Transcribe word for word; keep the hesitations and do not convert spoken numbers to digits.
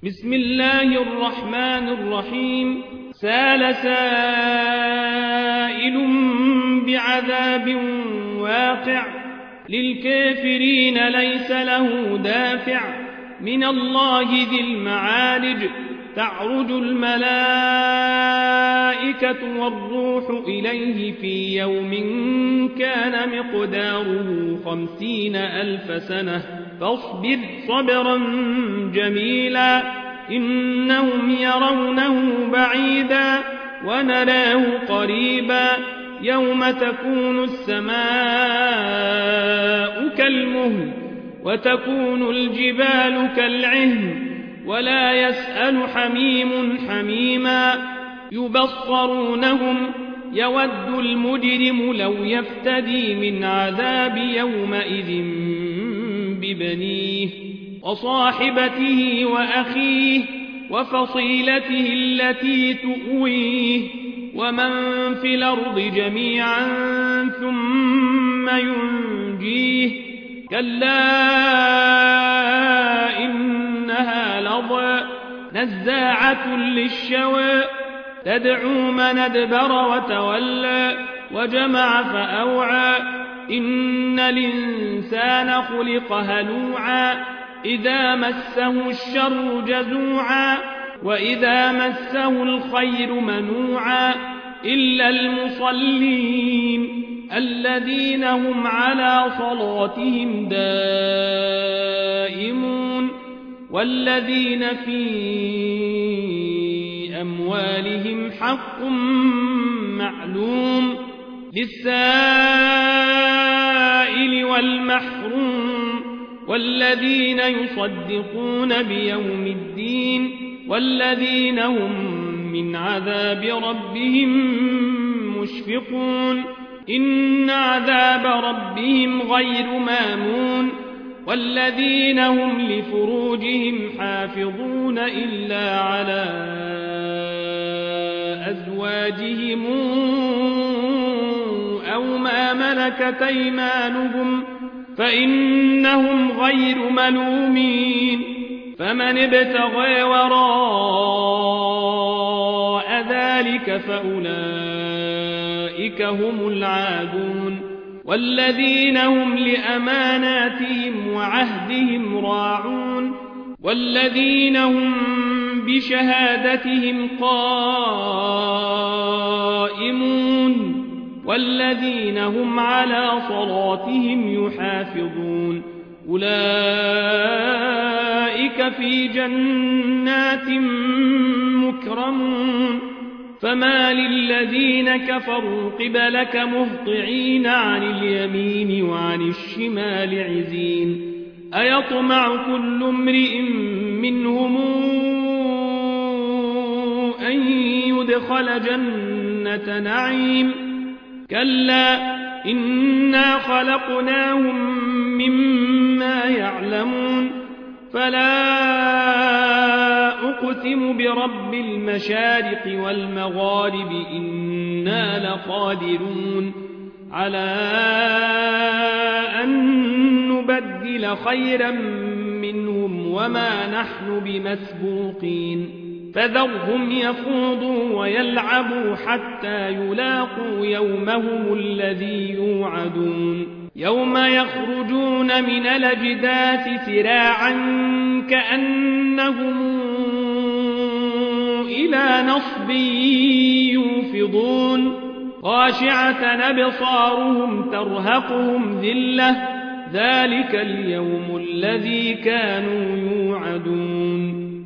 بسم الله الرحمن الرحيم. سال سائل بعذاب واقع للكافرين ليس له دافع من الله ذي المعارج. تعرج الملائكة والروح إليه في يوم كان مقداره خمسين ألف سنة فاصبر صبرا جميلا إنهم يرونه بعيدا ونراه قريبا يوم تكون السماء كالمهل وتكون الجبال كالعهن ولا يسأل حميم حميما يبصرونهم يود المجرم لو يفتدي من عذاب يومئذ ببنيه وصاحبته وأخيه وفصيلته التي تؤويه ومن في الأرض جميعا ثم ينجيه كلا إنها لظى نزاعة للشوى تدعو من أدبر وتولى وجمع فأوعى إن الإنسان خلق هلوعا إذا مسه الشر جزوعا وإذا مسه الخير منوعا إلا المصلين الذين هم على صلاتهم دائمون والذين في أموالهم حق معلوم للسائل والمحروم والذين يصدقون بيوم الدين والذين هم من عذاب ربهم مشفقون إن عذاب ربهم غير مامون والذين هم لفروجهم حافظون إلا على أزواجهم أو ما ملكت أيمانهم فإنهم غير ملومين فمن ابتغى وراء ذلك فأولئك هم العادون والذين هم لأماناتهم وعهدهم راعون والذين هم بشهادتهم قائمون والذين هم على صلاتهم يحافظون أولئك في جنات مكرمون فما للذين كفروا قبلك مهطعين عن اليمين وعن الشمال عزين أيطمع كل امرئ منهم أن يدخل جنة نعيم كلا إنا خلقناهم مما يعلمون فلا أقسم برب المشارق والمغارب إنا لقادرون على أن نبدل خيرا منهم وما نحن بمسبوقين فذرهم يخوضوا ويلعبوا حتى يلاقوا يومهم الذي يوعدون يوم يخرجون من الأجداث سراعا كأنهم إلى نصب يوفضون خاشعة أبصارهم ترهقهم ذلة ذلك اليوم الذي كانوا يوعدون